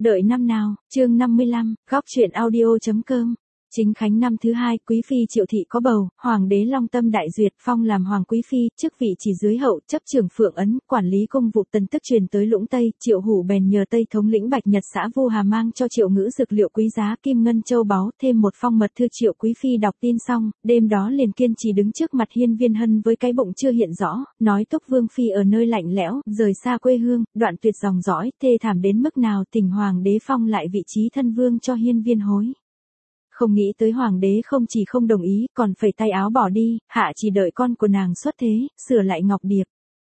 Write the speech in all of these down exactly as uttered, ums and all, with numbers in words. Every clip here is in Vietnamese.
Đợi năm nào, chương năm mươi lăm, góc truyện audio.com. Chính khánh năm thứ hai, quý phi Triệu thị có bầu, hoàng đế long tâm đại duyệt, phong làm hoàng quý phi, chức vị chỉ dưới hậu, chấp trưởng Phượng Ấn, quản lý công vụ tần tức truyền tới Lũng Tây. Triệu Hủ bèn nhờ Tây thống lĩnh Bạch Nhật xã Vu Hà mang cho Triệu Ngữ dược liệu quý giá, kim ngân châu báu, thêm một phong mật thư. Triệu quý phi đọc tin xong, đêm đó liền kiên trì đứng trước mặt Hiên Viên Hân với cái bụng chưa hiện rõ, nói Túc Vương phi ở nơi lạnh lẽo, rời xa quê hương, đoạn tuyệt dòng dõi, thê thảm đến mức nào, thỉnh hoàng đế phong lại vị trí thân vương cho Hiên Viên Hối. Không nghĩ tới hoàng đế không chỉ không đồng ý, còn phẩy tay áo bỏ đi, hạ chỉ đợi con của nàng xuất thế, sửa lại ngọc điệp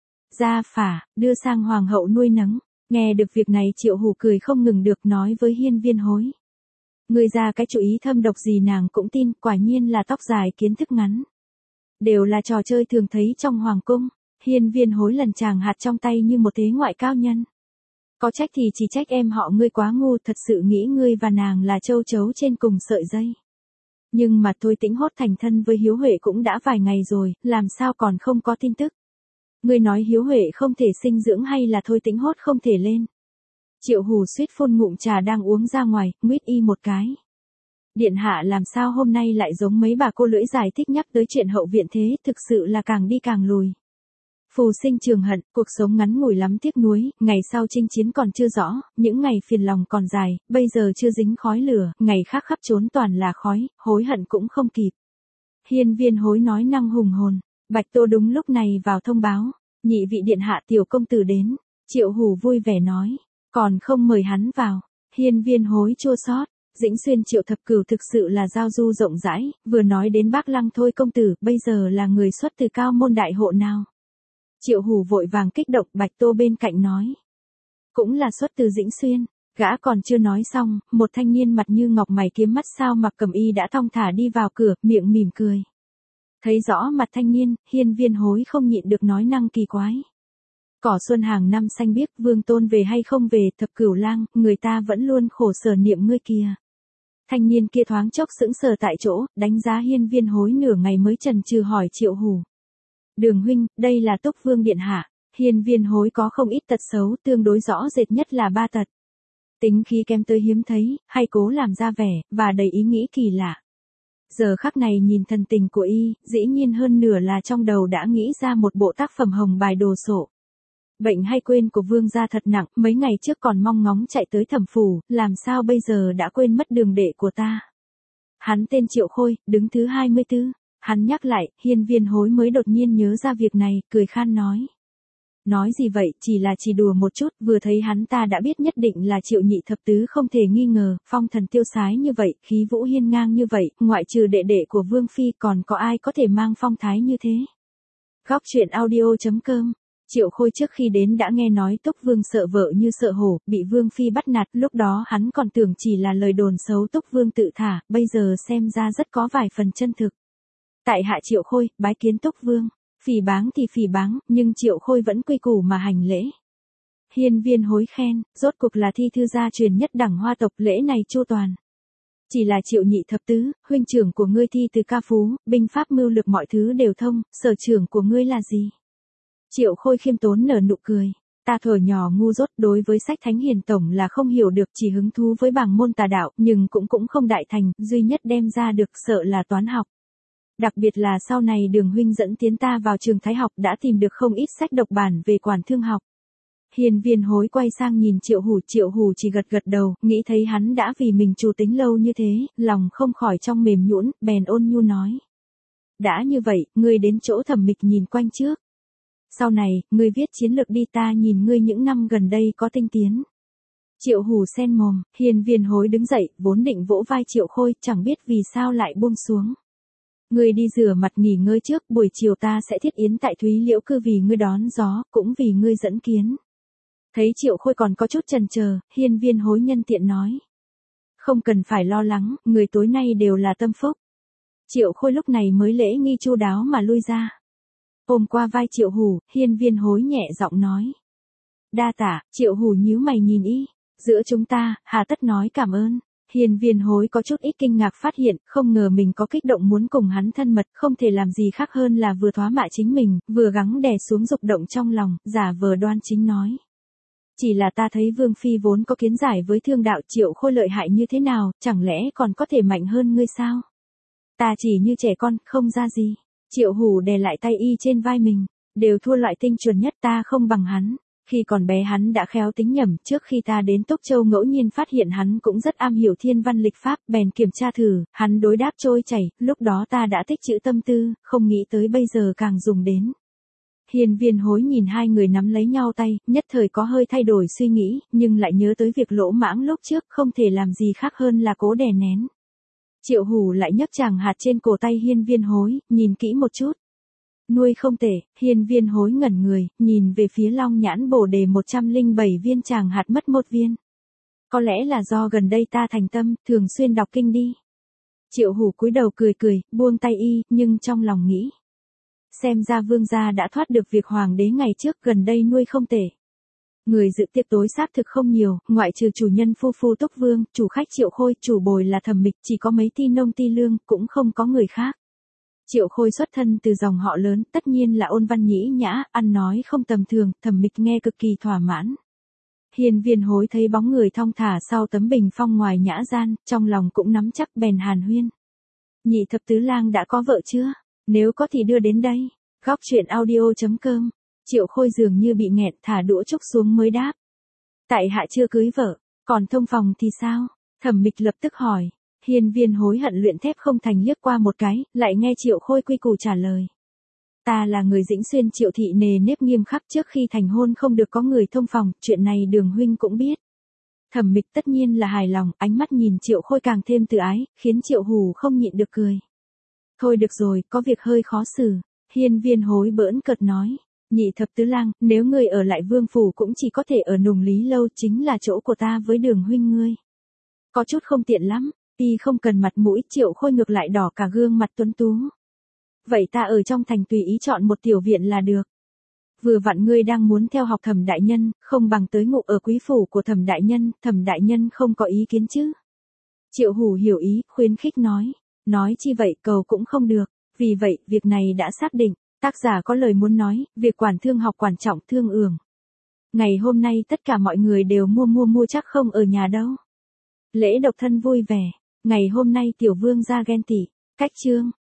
ra phả, đưa sang hoàng hậu nuôi nấng. Nghe được việc này Triệu Hủ cười không ngừng được, nói với Hiên Viên Hối: Ngươi ra cái chủ ý thâm độc gì nàng cũng tin, quả nhiên là tóc dài kiến thức ngắn. Đều là trò chơi thường thấy trong hoàng cung. Hiên Viên Hối lần chàng hạt trong tay như một thế ngoại cao nhân. Có trách thì chỉ trách em họ ngươi quá ngu, thật sự nghĩ ngươi và nàng là châu chấu trên cùng sợi dây. Nhưng mà Thôi Tĩnh Hốt thành thân với Hiếu Huệ cũng đã vài ngày rồi, làm sao còn không có tin tức. Ngươi nói Hiếu Huệ không thể sinh dưỡng hay là Thôi Tĩnh Hốt không thể lên? Triệu Hủ suýt phun ngụm trà đang uống ra ngoài, nguyết y một cái. Điện hạ làm sao hôm nay lại giống mấy bà cô lưỡi dài thích nhắc tới chuyện hậu viện thế, thực sự là càng đi càng lùi. Phù sinh trường hận, cuộc sống ngắn ngủi lắm tiếc nuối, ngày sau chinh chiến còn chưa rõ, những ngày phiền lòng còn dài, bây giờ chưa dính khói lửa, ngày khác khắp trốn toàn là khói, hối hận cũng không kịp. Hiên Viên Hối nói năng hùng hồn. Bạch Tô đúng lúc này vào thông báo, nhị vị điện hạ tiểu công tử đến. Triệu Hủ vui vẻ nói, còn không mời hắn vào. Hiên Viên Hối chua xót. Dĩnh Xuyên Triệu Thập Cửu thực sự là giao du rộng rãi, vừa nói đến Bác Lăng thôi công tử, bây giờ là người xuất từ cao môn đại hộ nào. Triệu Hủ vội vàng kích động, Bạch Tô bên cạnh nói, cũng là xuất từ Dĩnh Xuyên. Gã còn chưa nói xong, một thanh niên mặt như ngọc mày kiếm mắt sao mặc cẩm y đã thong thả đi vào cửa, miệng mỉm cười. Thấy rõ mặt thanh niên, Hiên Viên Hối không nhịn được nói năng kỳ quái. Cỏ xuân hàng năm xanh biếc, vương tôn về hay không về, Thập Cửu lang, người ta vẫn luôn khổ sở niệm ngươi kìa. Thanh niên kia thoáng chốc sững sờ tại chỗ, đánh giá Hiên Viên Hối nửa ngày mới chần chừ hỏi Triệu Hủ: Đường huynh, đây là Túc Vương điện hạ. Hiên Viên Hối có không ít tật xấu, tương đối rõ rệt nhất là ba tật. Tính khí kém tới hiếm thấy, hay cố làm ra vẻ, và đầy ý nghĩ kỳ lạ. Giờ khắc này nhìn thần tình của y, dĩ nhiên hơn nửa là trong đầu đã nghĩ ra một bộ tác phẩm hồng bài đồ sộ. Bệnh hay quên của vương gia thật nặng, mấy ngày trước còn mong ngóng chạy tới Thẩm phủ, làm sao bây giờ đã quên mất đường đệ của ta. Hắn tên Triệu Khôi, đứng thứ hai mươi tư. Hắn nhắc lại, Hiên Viên Hối mới đột nhiên nhớ ra việc này, cười khan nói. Nói gì vậy, chỉ là chỉ đùa một chút, vừa thấy hắn ta đã biết nhất định là Triệu nhị thập tứ không thể nghi ngờ, phong thần tiêu sái như vậy, khí vũ hiên ngang như vậy, ngoại trừ đệ đệ của Vương Phi còn có ai có thể mang phong thái như thế. Góc truyện audio.com. Triệu Khôi trước khi đến đã nghe nói Túc Vương sợ vợ như sợ hổ, bị Vương Phi bắt nạt, lúc đó hắn còn tưởng chỉ là lời đồn xấu Túc Vương tự thả, bây giờ xem ra rất có vài phần chân thực. Tại hạ Triệu Khôi, bái kiến Túc Vương. Phỉ báng thì phỉ báng, nhưng Triệu Khôi vẫn quy củ mà hành lễ. Hiên Viên Hối khen, rốt cuộc là thi thư gia truyền nhất đẳng Hoa tộc, lễ này chu toàn. Chỉ là Triệu nhị thập tứ, huynh trưởng của ngươi thi từ ca phú, binh pháp mưu lược mọi thứ đều thông, sở trường của ngươi là gì? Triệu Khôi khiêm tốn nở nụ cười. Ta thuở nhỏ ngu dốt, đối với sách thánh hiền tổng là không hiểu được, chỉ hứng thú với bảng môn tà đạo, nhưng cũng cũng không đại thành, duy nhất đem ra được sợ là toán học. Đặc biệt là sau này Đường huynh dẫn tiến ta vào trường Thái học đã tìm được không ít sách độc bản về quản thương học. Hiên Viên Hối quay sang nhìn Triệu Hủ, Triệu Hủ chỉ gật gật đầu, nghĩ thấy hắn đã vì mình trù tính lâu như thế, lòng không khỏi trong mềm nhũn, bèn ôn nhu nói. Đã như vậy, ngươi đến chỗ Thẩm Mịch nhìn quanh trước. Sau này, ngươi viết chiến lược đi, ta nhìn ngươi những năm gần đây có tinh tiến. Triệu Hủ sen mồm, Hiên Viên Hối đứng dậy, vốn định vỗ vai Triệu Khôi, chẳng biết vì sao lại buông xuống. Ngươi đi rửa mặt nghỉ ngơi trước, buổi chiều ta sẽ thiết yến tại Thúy Liễu Cư vì ngươi đón gió, cũng vì ngươi dẫn kiến. Thấy Triệu Khôi còn có chút chần chờ, Hiên Viên Hối nhân tiện nói. Không cần phải lo lắng, người tối nay đều là tâm phúc. Triệu Khôi lúc này mới lễ nghi chu đáo mà lui ra. Ôm qua vai Triệu Hủ, Hiên Viên Hối nhẹ giọng nói. Đa tạ. Triệu Hủ nhíu mày nhìn y. Giữa chúng ta, hà tất nói cảm ơn. Hiên Viên Hối có chút ít kinh ngạc phát hiện, không ngờ mình có kích động muốn cùng hắn thân mật, không thể làm gì khác hơn là vừa thoá mạ chính mình, vừa gắng đè xuống dục động trong lòng, giả vờ đoan chính nói. Chỉ là ta thấy Vương Phi vốn có kiến giải với thương đạo Triệu Khôi lợi hại như thế nào, chẳng lẽ còn có thể mạnh hơn ngươi sao? Ta chỉ như trẻ con, không ra gì. Triệu Hủ đè lại tay y trên vai mình, đều thua loại tinh chuẩn nhất, ta không bằng hắn. Khi còn bé hắn đã khéo tính nhẩm, trước khi ta đến Tốc Châu ngẫu nhiên phát hiện hắn cũng rất am hiểu thiên văn lịch pháp, bèn kiểm tra thử, hắn đối đáp trôi chảy, lúc đó ta đã tích trữ tâm tư, không nghĩ tới bây giờ càng dùng đến. Hiên Viên Hối nhìn hai người nắm lấy nhau tay, nhất thời có hơi thay đổi suy nghĩ, nhưng lại nhớ tới việc lỗ mãng lúc trước, không thể làm gì khác hơn là cố đè nén. Triệu Hủ lại nhấc chàng hạt trên cổ tay Hiên Viên Hối, nhìn kỹ một chút. Nuôi không tệ. Hiên Viên Hối ngẩn người, nhìn về phía Long Nhãn Bồ Đề một trăm lẻ bảy viên chàng hạt mất một viên. Có lẽ là do gần đây ta thành tâm, thường xuyên đọc kinh đi. Triệu Hủ cúi đầu cười cười, buông tay y, nhưng trong lòng nghĩ. Xem ra vương gia đã thoát được việc hoàng đế ngày trước, gần đây nuôi không tệ. Người dự tiệc tối xác thực không nhiều, ngoại trừ chủ nhân phu phu Túc Vương, chủ khách Triệu Khôi, chủ bồi là Thẩm Mịch, chỉ có mấy ti nông ti lương, cũng không có người khác. Triệu Khôi xuất thân từ dòng họ lớn, tất nhiên là ôn văn nhĩ nhã, ăn nói không tầm thường, Thẩm Mịch nghe cực kỳ thỏa mãn. Hiên Viên Hối thấy bóng người thong thả sau tấm bình phong ngoài nhã gian, trong lòng cũng nắm chắc bèn hàn huyên. Nhị thập tứ lang đã có vợ chưa? Nếu có thì đưa đến đây. Góc truyện audio chấm com. Triệu Khôi dường như bị nghẹn, thả đũa trúc xuống mới đáp. Tại hạ chưa cưới vợ, còn thông phòng thì sao? Thẩm Mịch lập tức hỏi. Hiên Viên Hối hận luyện thép không thành liếc qua một cái, lại nghe Triệu Khôi quy củ trả lời. Ta là người Dĩnh Xuyên Triệu thị nề nếp nghiêm khắc, trước khi thành hôn không được có người thông phòng, chuyện này Đường huynh cũng biết. Thẩm Mịch tất nhiên là hài lòng, ánh mắt nhìn Triệu Khôi càng thêm từ ái, khiến Triệu Hủ không nhịn được cười. Thôi được rồi, có việc hơi khó xử. Hiên Viên Hối bỡn cợt nói. Nhị thập tứ lang, nếu ngươi ở lại vương phủ cũng chỉ có thể ở Nùng Lý lâu, chính là chỗ của ta với Đường huynh ngươi. Có chút không tiện lắm. Y không cần mặt mũi, Triệu Khôi ngược lại đỏ cả gương mặt tuấn tú. Vậy ta ở trong thành tùy ý chọn một tiểu viện là được. Vừa vặn ngươi đang muốn theo học Thẩm đại nhân, không bằng tới ngụ ở quý phủ của Thẩm đại nhân, Thẩm đại nhân không có ý kiến chứ? Triệu Hủ hiểu ý, khuyến khích nói. Nói chi vậy, cầu cũng không được. Vì vậy, việc này đã xác định. Tác giả có lời muốn nói, việc quản thương học quan trọng thương ưởng. Ngày hôm nay tất cả mọi người đều mua mua mua chắc không ở nhà đâu. Lễ độc thân vui vẻ. Ngày hôm nay tiểu vương ra ghen tị. Cách chương.